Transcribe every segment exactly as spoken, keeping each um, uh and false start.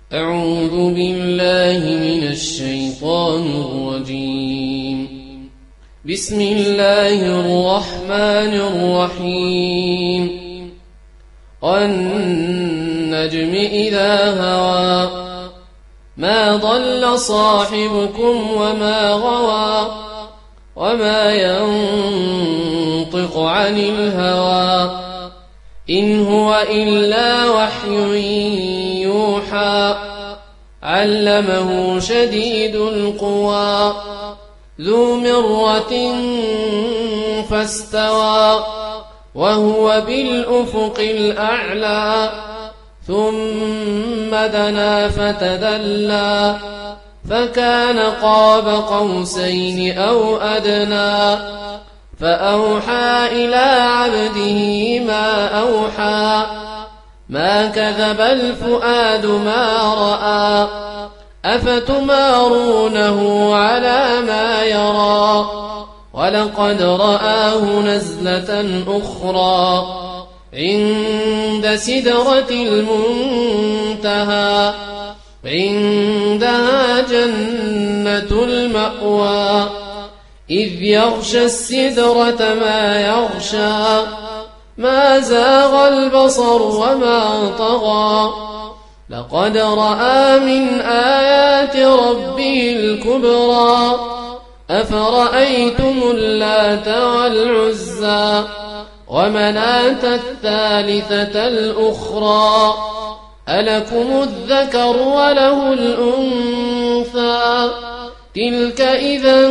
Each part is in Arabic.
أعوذ بالله من الشيطان الرجيم. بسم الله الرحمن الرحيم. والنجم إذا هوى ما ضل صاحبكم وما غوى وما ينطق عن الهوى إن هو إلا وحي يوحى علمه شديد القوى ذو مرة فاستوى وهو بالأفق الأعلى ثم دنا فتدلى فكان قاب قوسين أو أدنى فأوحى إلى عبده ما أوحى ما كذب الفؤاد ما رأى أفتمارونه على ما يرى ولقد رآه نزلة أخرى عند سدرة المنتهى عندها جنة المأوى إذ يغشى السدرة ما يغشى ما زاغ البصر وما طغى لقد رأى من آيات ربه الكبرى أفرأيتم اللات والعزى ومناة الثالثة الأخرى ألكم الذكر وله الأنثى تلك إذا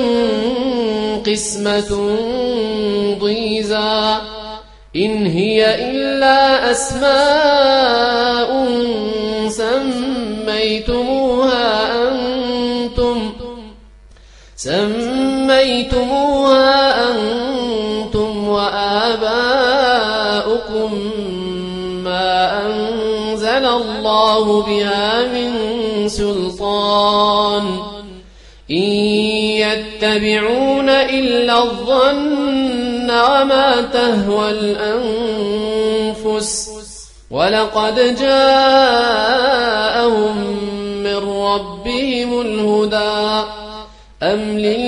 قسمة ضيزى إن هي إلا أسماء سميتموها أنتم سميتموها أنتم وآباؤكم ما أنزل الله بها من سلطان إن يتبعون إلا الظن وما تهوى الأنفس ولقد جاءهم من ربهم الهدى أم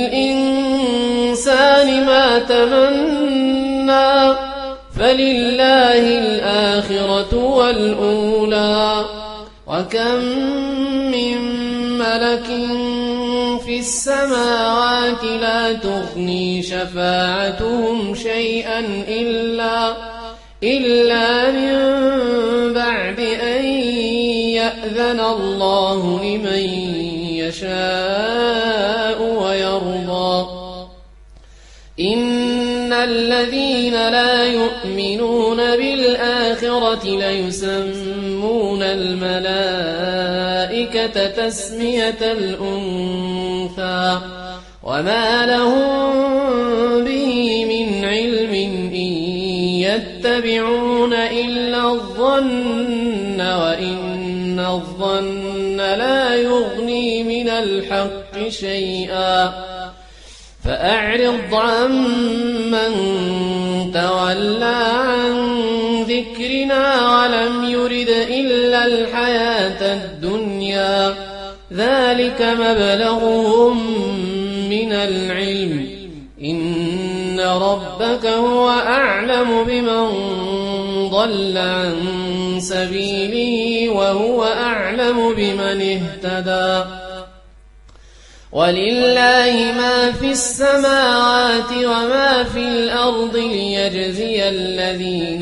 للإنسان ما تمنى فلله الآخرة والأولى وكم من ملك في السماوات لا تغني شفاعتهم شيئا إلا إلا من بعد أن يأذن الله لمن يشاء ويرضى إن الذين لا يؤمنون بالآخرة ليسمون الملائكة تسمية الأنثى وما لهم به من علم إن يتبعون إلا الظن وإن الظن لا يغني من الحق شيئا فأعرض عمن تولى عن ذكرنا ولم يرد إلا الحياة الدنيا ذلك مبلغهم من العلم إن ربك هو أعلم بمن ضل عن سبيله وهو أعلم بمن اهتدى ولله ما في السماوات وما في الأرض ليجزي الذين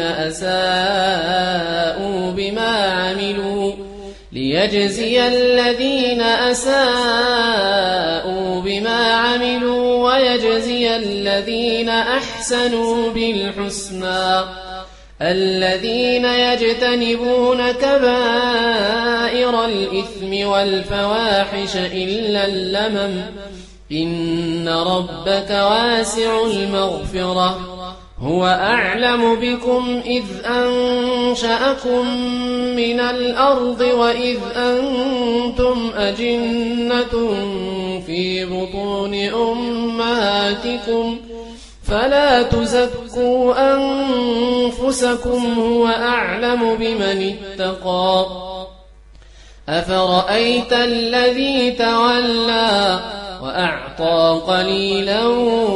أساءوا بما عملوا ليجزي الذين أساءوا بما عملوا ويجزي الذين أحسنوا بالحسنى الذين يجتنبون كبائر الإثم والفواحش إلا اللمم إن ربك واسع المغفرة هو أعلم بكم إذ أنشأكم من الأرض وإذ أنتم أجنة في بطون أمهاتكم فلا تزكوا أنفسكم هو أعلم بمن اتقى أفرأيت الذي تولى وأعطى قليلا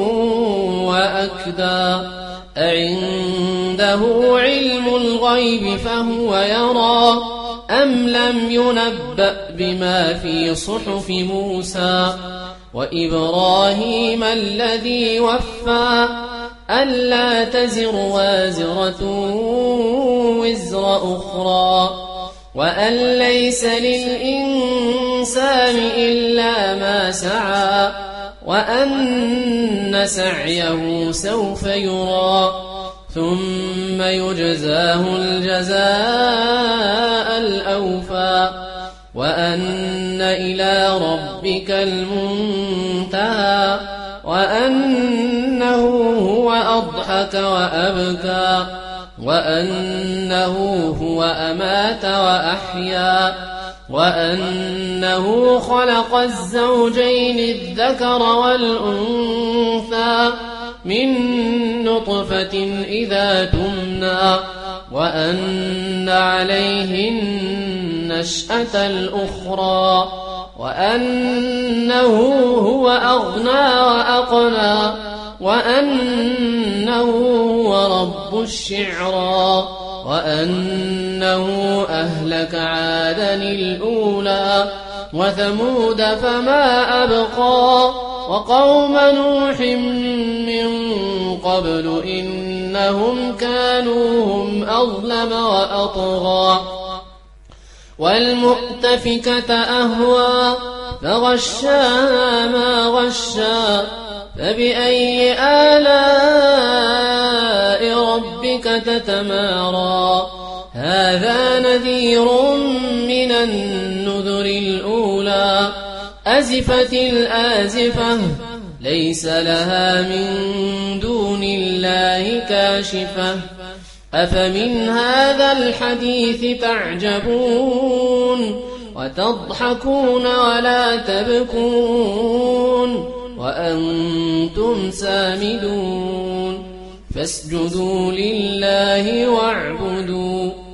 وأكدى أعنده علم الغيب فهو يرى أم لم ينبأ بما في صحف موسى وإبراهيم الذي وفى ألا تزر وازرة وزر أخرى وأن ليس للإنسان إلا ما سعى وأن سعيه سوف يرى ثم يجزاه الجزاء الأوفى وأن إلى ربك المنتهى وأنه هو أضحك وأبكى وأنه هو أمات وأحيا وأنه خلق الزوجين الذكر والأنثى من نطفة إذا تمنى وأن عليه النشأة الأخرى وأنه هو أغنى وأقنى وأنه هو رب الشعرى وأنه أهلك عادا الأولى وثمود فما أبقى وقوم نوح من قبل إنهم كانوا هم أظلم وأطغى والمؤتفكة أهوى فغشاها ما غشى فبأي آلاء ربك تتمارى هذا نذير من النذر الأولى أزفت الآزفة ليس لها من دون الله كاشفة أفمن هذا الحديث تعجبون وتضحكون ولا تبكون وأنتم سامدون فاسجدوا لله واعبدوا